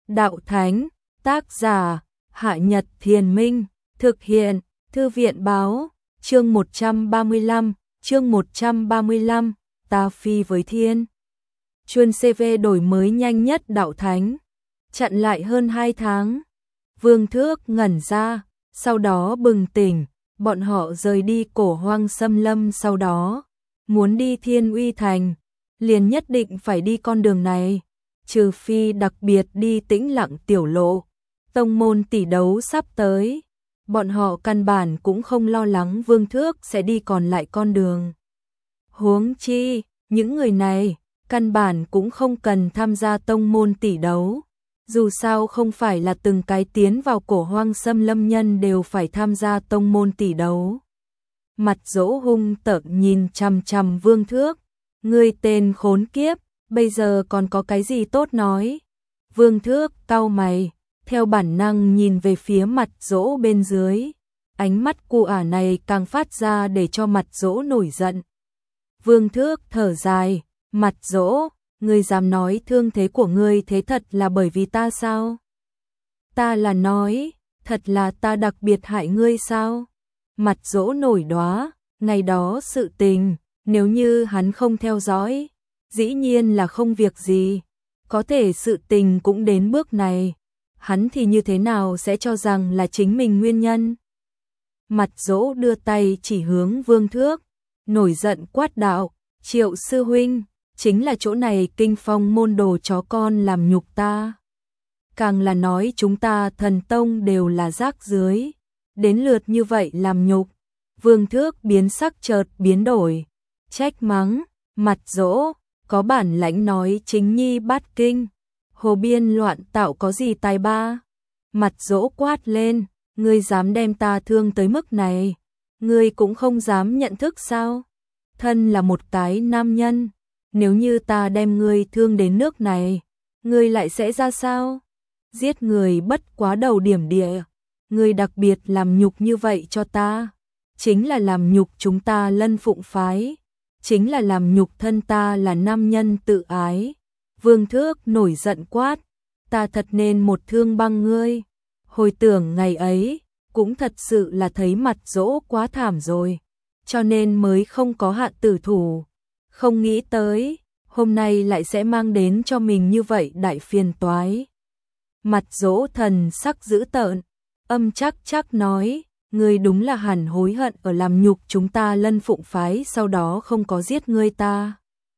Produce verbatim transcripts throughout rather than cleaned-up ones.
Đạo Thánh, tác giả, Hạ Nhật Thiền Minh, thực hiện, Thư viện Báo, chương một trăm ba mươi lăm, chương một trăm ba mươi lăm, ta phi với thiên. Chuân xê vê đổi mới nhanh nhất Đạo Thánh, chặn lại hơn hai tháng. Vương Thước ngẩn ra, sau đó bừng tỉnh, bọn họ rời đi Cổ Hoang Xâm Lâm, sau đó muốn đi Thiên Uy Thành, liền nhất định phải đi con đường này, trừ phi đặc biệt đi Tĩnh Lặng tiểu lộ. Tông môn tỷ đấu sắp tới, bọn họ căn bản cũng không lo lắng Vương Thước sẽ đi còn lại con đường. Huống chi, những người này căn bản cũng không cần tham gia tông môn tỷ đấu. Dù sao không phải là từng cái tiến vào Cổ Hoang Xâm Lâm nhân đều phải tham gia tông môn tỷ đấu. Mặt Dỗ hung tợn nhìn chằm chằm Vương Thước, ngươi tên khốn kiếp, bây giờ còn có cái gì tốt nói? Vương Thước cau mày, theo bản năng nhìn về phía Mặt Dỗ bên dưới, ánh mắt cu ả này càng phát ra để cho Mặt Dỗ nổi giận. Vương Thước thở dài, Mặt Dỗ, ngươi dám nói thương thế của ngươi thế thật là bởi vì ta sao? Ta là nói, thật là ta đặc biệt hại ngươi sao? Mặt Dỗ nổi đoá, ngày đó sự tình, nếu như hắn không theo dõi, dĩ nhiên là không việc gì, có thể sự tình cũng đến bước này, hắn thì như thế nào sẽ cho rằng là chính mình nguyên nhân? Mặt Dỗ đưa tay chỉ hướng Vương Thước, nổi giận quát đạo, Triệu sư huynh, chính là chỗ này kinh phong môn đồ chó con làm nhục ta. Càng là nói chúng ta thần tông đều là rác rưới, đến lượt như vậy làm nhục. Vương Thước biến sắc chợt biến đổi, trách mắng, Mặt Dỗ, có bản lãnh nói chính nhi bát kinh, hồ biên loạn tạo có gì tài ba? Mặt Dỗ quát lên, ngươi dám đem ta thương tới mức này, ngươi cũng không dám nhận thức sao? Thân là một cái nam nhân, nếu như ta đem ngươi thương đến nước này, ngươi lại sẽ ra sao? Giết người bất quá đầu điểm địa, ngươi đặc biệt làm nhục như vậy cho ta, chính là làm nhục chúng ta Lân Phụng phái, chính là làm nhục thân ta là nam nhân tự ái. Vương Thước nổi giận quát, ta thật nên một thương băng ngươi. Hồi tưởng ngày ấy, cũng thật sự là thấy Mặt Dỗ quá thảm rồi, cho nên mới không có hạ tử thủ. Không nghĩ tới, hôm nay lại sẽ mang đến cho mình như vậy đại phiền toái. Mặt Dỗ thần sắc dữ tợn, âm chắc chắc nói, ngươi đúng là hẳn hối hận ở làm nhục chúng ta Lân Phụng phái, sau đó không có giết ngươi ta.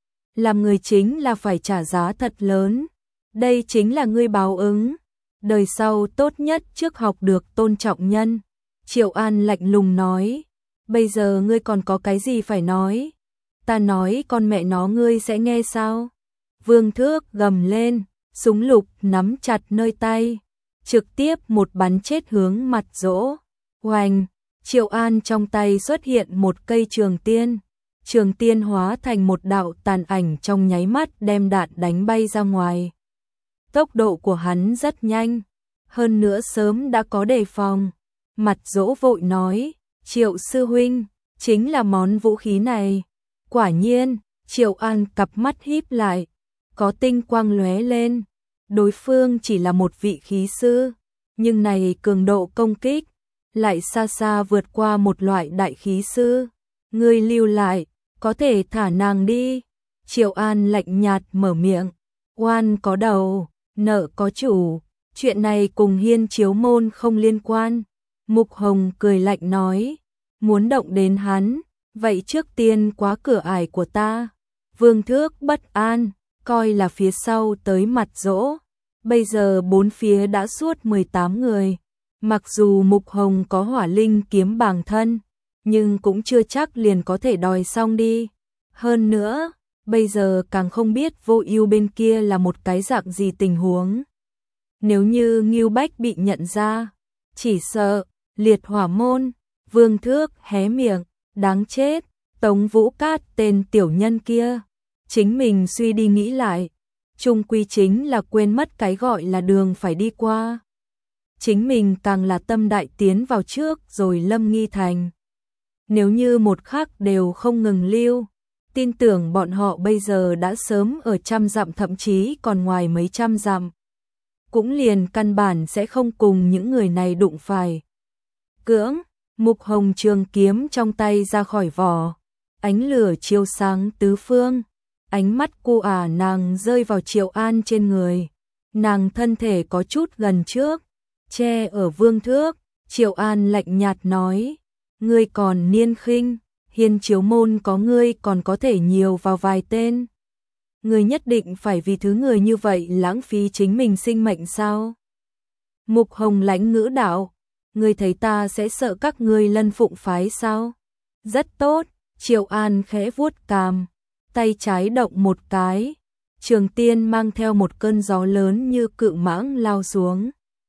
Làm người chính là phải trả giá thật lớn, đây chính là ngươi báo ứng. Đời sau tốt nhất trước học được tôn trọng nhân. Triệu An lạnh lùng nói, bây giờ ngươi còn có cái gì phải nói? Ta nói con mẹ nó ngươi sẽ nghe sao? Vương Thước gầm lên, súng lục nắm chặt nơi tay, trực tiếp một bắn chết hướng Mặt Dỗ. Oanh, Triệu An trong tay xuất hiện một cây trường tiên, trường tiên hóa thành một đạo tàn ảnh trong nháy mắt đem đạn đánh bay ra ngoài. Tốc độ của hắn rất nhanh, hơn nữa sớm đã có đề phòng. Mặt Dỗ vội nói, Triệu sư huynh, chính là món vũ khí này. Quả nhiên, Triệu An cặp mắt híp lại, có tinh quang lóe lên. Đối phương chỉ là một vị khí sư, nhưng này cường độ công kích lại xa xa vượt qua một loại đại khí sư. Ngươi lưu lại, có thể thả nàng đi. Triệu An lạnh nhạt mở miệng, oan có đầu, nợ có chủ, chuyện này cùng Hiên Chiếu môn không liên quan. Mục Hồng cười lạnh nói, muốn động đến hắn, vậy trước tiên quá cửa ải của ta. Vương Thước bất an, coi là phía sau tới Mặt Dỗ. Bây giờ bốn phía đã suốt mười tám người. Mặc dù Mục Hồng có hỏa linh kiếm bàng thân, nhưng cũng chưa chắc liền có thể đòi xong đi. Hơn nữa, bây giờ càng không biết Vô Ưu bên kia là một cái dạng gì tình huống. Nếu như Ngưu Bách bị nhận ra, chỉ sợ liệt hỏa môn. Vương Thước hé miệng, đáng chết, Tống Vũ Cát tên tiểu nhân kia. Chính mình suy đi nghĩ lại, chung quy chính là quên mất cái gọi là đường phải đi qua. Chính mình càng là tâm đại tiến vào trước rồi Lâm Nghi Thành. Nếu như một khắc đều không ngừng lưu, tin tưởng bọn họ bây giờ đã sớm ở trăm dặm, thậm chí còn ngoài mấy trăm dặm. cũng liền căn bản sẽ không cùng những người này đụng phải. Cưỡng, Mục Hồng trường kiếm trong tay ra khỏi vỏ, ánh lửa chiếu sáng tứ phương, ánh mắt cô ả nàng rơi vào Triệu An trên người. Nàng thân thể có chút gần trước, che ở Vương Thước, Triệu An lạnh nhạt nói, ngươi còn niên khinh, Hiên Chiếu môn có ngươi còn có thể nhiều vào vài tên. Ngươi nhất định phải vì thứ người như vậy lãng phí chính mình sinh mệnh sao? Mục Hồng lãnh ngữ đạo, ngươi thấy ta sẽ sợ các ngươi Lân Phụng phái sao? Rất tốt, Triệu An khẽ vuốt cằm, tay trái động một cái, Trường Tiên mang theo một cơn gió lớn như cự mãng lao xuống,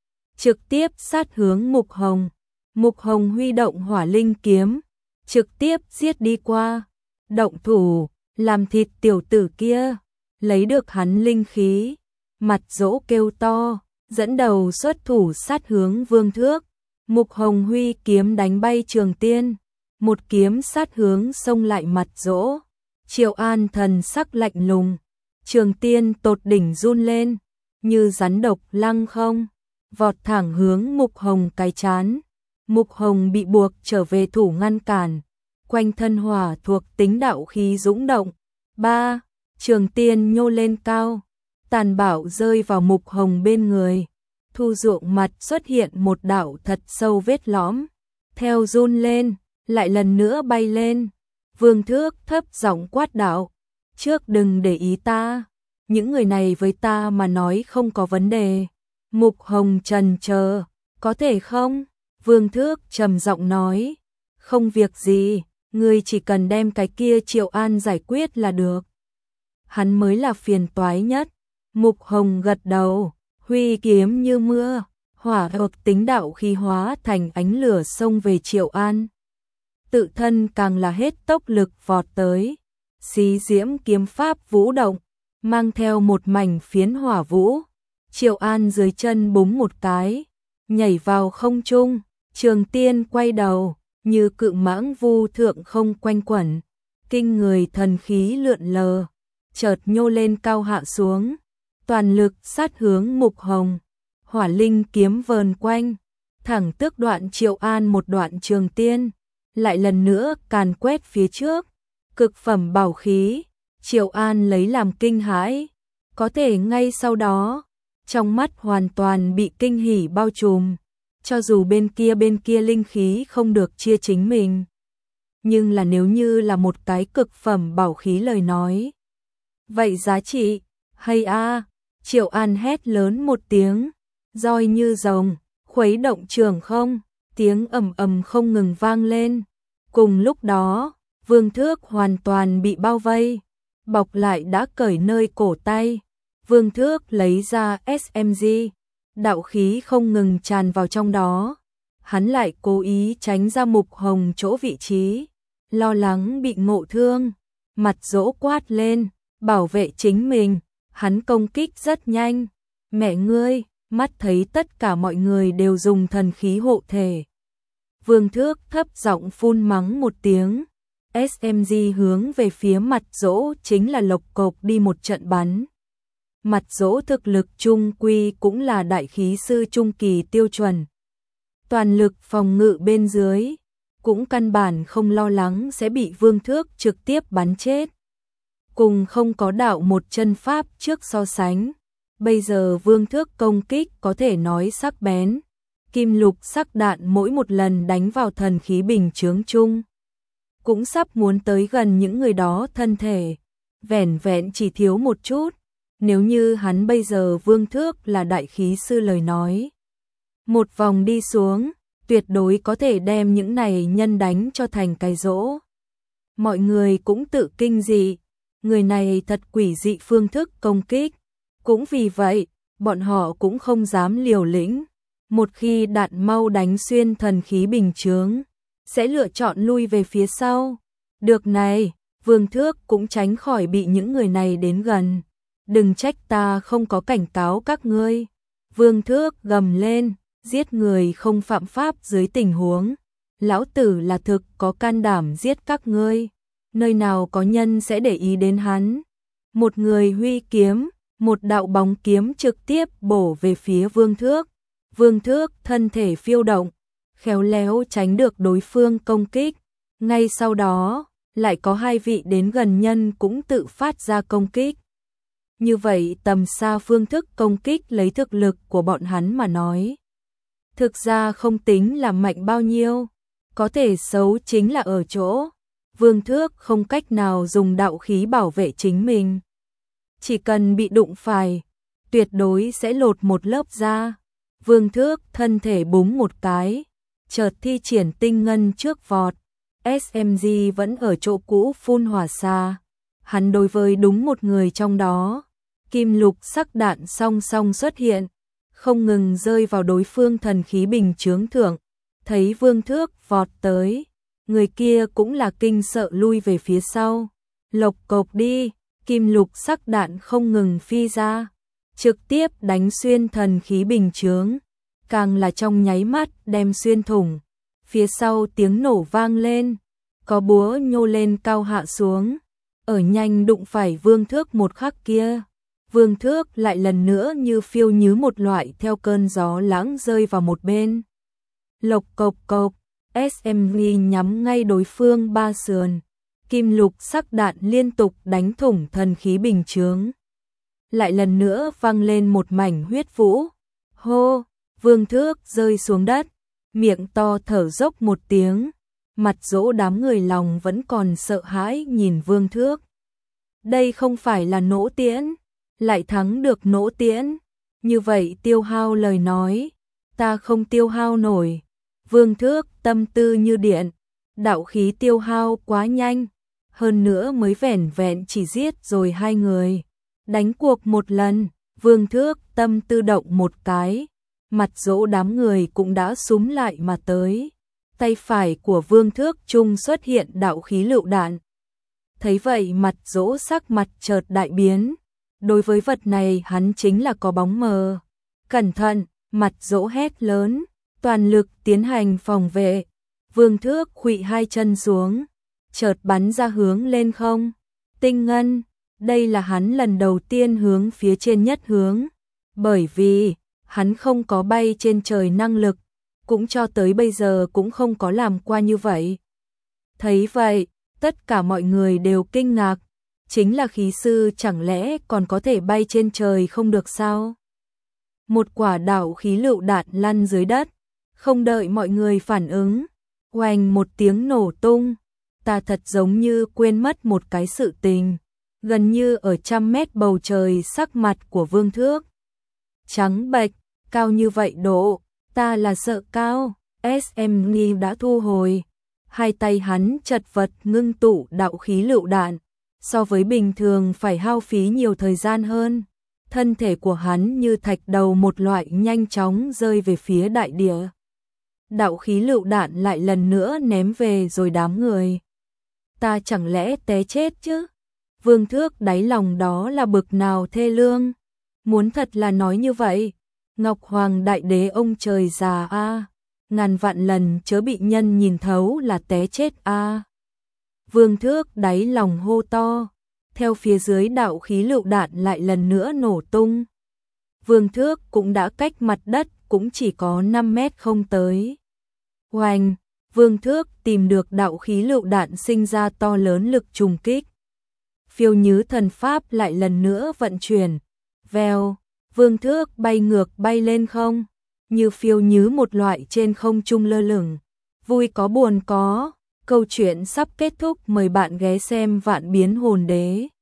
trực tiếp sát hướng Mục Hồng. Mục Hồng huy động Hỏa Linh kiếm, trực tiếp giết đi qua, động thủ, làm thịt tiểu tử kia, lấy được hắn linh khí. Mặt Dỗ kêu to, dẫn đầu xuất thủ sát hướng Vương Thước. Mục Hồng huy kiếm đánh bay Trường Tiên, một kiếm sát hướng xông lại Mặt Dỗ. Triệu An thần sắc lạnh lùng, Trường Tiên tột đỉnh run lên, như rắn độc lăng không, vọt thẳng hướng Mục Hồng cái chán. Mục Hồng bị buộc trở về thủ ngăn cản, quanh thân hỏa thuộc tính đạo khí dũng động. Ba, Trường Tiên nhô lên cao, tàn bạo rơi vào Mục Hồng bên người. Thu ruộng mặt xuất hiện một đạo thật sâu vết lõm, theo run lên, lại lần nữa bay lên. Vương Thước thấp giọng quát đạo, trước đừng để ý ta, những người này với ta mà nói không có vấn đề. Mục Hồng trần chờ, có thể không? Vương Thước trầm giọng nói, không việc gì, ngươi chỉ cần đem cái kia Triệu An giải quyết là được. Hắn mới là phiền toái nhất. Mục Hồng gật đầu, huy kiếm như mưa, hỏa thuộc tính đạo khí hóa thành ánh lửa xông về Triệu An. Tự thân càng là hết tốc lực vọt tới, xí diễm kiếm pháp vũ động, mang theo một mảnh phiến hỏa vũ. Triệu An dưới chân búng một cái, nhảy vào không trung. Trường Tiên quay đầu, như cự mãng vu thượng không quanh quẩn, kinh người thần khí lượn lờ, chợt nhô lên cao hạ xuống, toàn lực sát hướng Mục Hồng. Hỏa Linh kiếm vờn quanh, thẳng tước đoạn Triệu An một đoạn Trường Tiên, lại lần nữa càn quét phía trước. Cực phẩm bảo khí, Triệu An lấy làm kinh hãi, có thể ngay sau đó, trong mắt hoàn toàn bị kinh hỉ bao trùm. Cho dù bên kia bên kia linh khí không được chia chính mình, nhưng là nếu như là một cái cực phẩm bảo khí lời nói, vậy giá trị, hay a, Triệu An hét lớn một tiếng, roi như rồng, khuấy động trường không, tiếng ầm ầm không ngừng vang lên. Cùng lúc đó, Vương Thước hoàn toàn bị bao vây, bọc lại đã cởi nơi cổ tay. Vương Thước lấy ra ét em giê, đạo khí không ngừng tràn vào trong đó. Hắn lại cố ý tránh ra Mục Hồng chỗ vị trí, lo lắng bị ngộ thương. Mặt Dỗ quát lên, bảo vệ chính mình. Hắn công kích rất nhanh. Mẹ ngươi, mắt thấy tất cả mọi người đều dùng thần khí hộ thể. Vương Thước thấp giọng phun mắng một tiếng. ét em giê hướng về phía Mặt Dỗ chính là lộc cộc đi một trận bắn. Mặt Dỗ thực lực trung quy cũng là đại khí sư trung kỳ tiêu chuẩn. Toàn lực phòng ngự bên dưới, cũng căn bản không lo lắng sẽ bị Vương Thước trực tiếp bắn chết. Cùng không có đạo một chân pháp trước so sánh, bây giờ Vương Thước công kích có thể nói sắc bén. Kim lục sắc đạn mỗi một lần đánh vào thần khí bình chướng chung, cũng sắp muốn tới gần những người đó thân thể, vẻn vẹn chỉ thiếu một chút. Nếu như hắn bây giờ Vương Thước là đại khí sư lời nói, một vòng đi xuống, tuyệt đối có thể đem những này nhân đánh cho thành cái rỗ. Mọi người cũng tự kinh dị, người này thật quỷ dị phương thức công kích. Cũng vì vậy, bọn họ cũng không dám liều lĩnh. Một khi đạn mau đánh xuyên thần khí bình chướng, sẽ lựa chọn lui về phía sau. Được này, Vương Thước cũng tránh khỏi bị những người này đến gần. Đừng trách ta không có cảnh cáo các ngươi. Vương Thước gầm lên, giết người không phạm pháp dưới tình huống. Lão tử là thực có can đảm giết các ngươi. Nơi nào có nhân sẽ để ý đến hắn. Một người huy kiếm, một đạo bóng kiếm trực tiếp bổ về phía Vương Thước. Vương Thước thân thể phiêu động, khéo léo tránh được đối phương công kích. Ngay sau đó, lại có hai vị đến gần nhân cũng tự phát ra công kích. Như vậy tầm xa phương thức công kích lấy thực lực của bọn hắn mà nói. Thực ra không tính là mạnh bao nhiêu, có thể xấu chính là ở chỗ. Vương Thước không cách nào dùng đạo khí bảo vệ chính mình. Chỉ cần bị đụng phải, tuyệt đối sẽ lột một lớp da. Vương Thước thân thể búng một cái, chợt thi triển tinh ngân trước vọt. ét em giê vẫn ở chỗ cũ phun hỏa xa. Hắn đối với đúng một người trong đó. Kim lục sắc đạn song song xuất hiện, không ngừng rơi vào đối phương thần khí bình chướng thượng. Thấy Vương Thước vọt tới, người kia cũng là kinh sợ lui về phía sau. Lộc cộc đi, kim lục sắc đạn không ngừng phi ra, trực tiếp đánh xuyên thần khí bình chướng, càng là trong nháy mắt đem xuyên thủng. Phía sau tiếng nổ vang lên, có búa nhô lên cao hạ xuống, ở nhanh đụng phải Vương Thước một khắc kia. Vương Thước lại lần nữa như phiêu như một loại theo cơn gió lãng rơi vào một bên. Lộc cộc cộc, ét em giê nhắm ngay đối phương ba sườn, kim lục sắc đạn liên tục đánh thủng thần khí bình chướng. Lại lần nữa vang lên một mảnh huyết vũ. Hô, Vương Thước rơi xuống đất, miệng to thở dốc một tiếng, mặt dỗ đám người lòng vẫn còn sợ hãi nhìn Vương Thước. Đây không phải là nỗ tiễn, lại thắng được nỗ tiễn, như vậy tiêu hao lời nói, ta không tiêu hao nổi. Vương Thước tâm tư như điện, đạo khí tiêu hao quá nhanh, hơn nữa mới vẻn vẹn chỉ giết rồi hai người. Đánh cuộc một lần, Vương Thước tâm tư động một cái, mặt dỗ đám người cũng đã súm lại mà tới. Tay phải của Vương Thước trung xuất hiện đạo khí lựu đạn. Thấy vậy mặt dỗ sắc mặt chợt đại biến. Đối với vật này hắn chính là có bóng mờ. Cẩn thận, mặt dỗ hét lớn, toàn lực tiến hành phòng vệ. Vương Thước khuỵu hai chân xuống, chợt bắn ra hướng lên không. Tinh ngân, đây là hắn lần đầu tiên hướng phía trên nhất hướng. Bởi vì, hắn không có bay trên trời năng lực, cũng cho tới bây giờ cũng không có làm qua như vậy. Thấy vậy, tất cả mọi người đều kinh ngạc. Chính là khí sư chẳng lẽ còn có thể bay trên trời không được sao? Một quả đạo khí lựu đạn lăn dưới đất, không đợi mọi người phản ứng, oanh một tiếng nổ tung. Ta thật giống như quên mất một cái sự tình, gần như ở trăm mét bầu trời sắc mặt của Vương Thước trắng bệch, cao như vậy độ, ta là sợ cao. ét em giê đã thu hồi, hai tay hắn chật vật ngưng tụ đạo khí lựu đạn. So với bình thường phải hao phí nhiều thời gian hơn, thân thể của hắn như thạch đầu một loại nhanh chóng rơi về phía đại địa. Đạo khí lựu đạn lại lần nữa ném về rồi đám người. Ta chẳng lẽ té chết chứ? Vương Thước đáy lòng đó là bực nào thê lương. Muốn thật là nói như vậy, Ngọc Hoàng Đại Đế ông trời già a, ngàn vạn lần chớ bị nhân nhìn thấu là té chết a. Vương Thước đáy lòng hô to, theo phía dưới đạo khí lựu đạn lại lần nữa nổ tung. Vương Thước cũng đã cách mặt đất cũng chỉ có năm mét không tới. Oanh, Vương Thước tìm được đạo khí lựu đạn sinh ra to lớn lực trùng kích. Phiêu nhứ thần pháp lại lần nữa vận chuyển. Vèo, Vương Thước bay ngược bay lên không, như phiêu nhứ một loại trên không trung lơ lửng. Vui có buồn có. Câu chuyện sắp kết thúc, mời bạn ghé xem Vạn Biến Hồn Đế.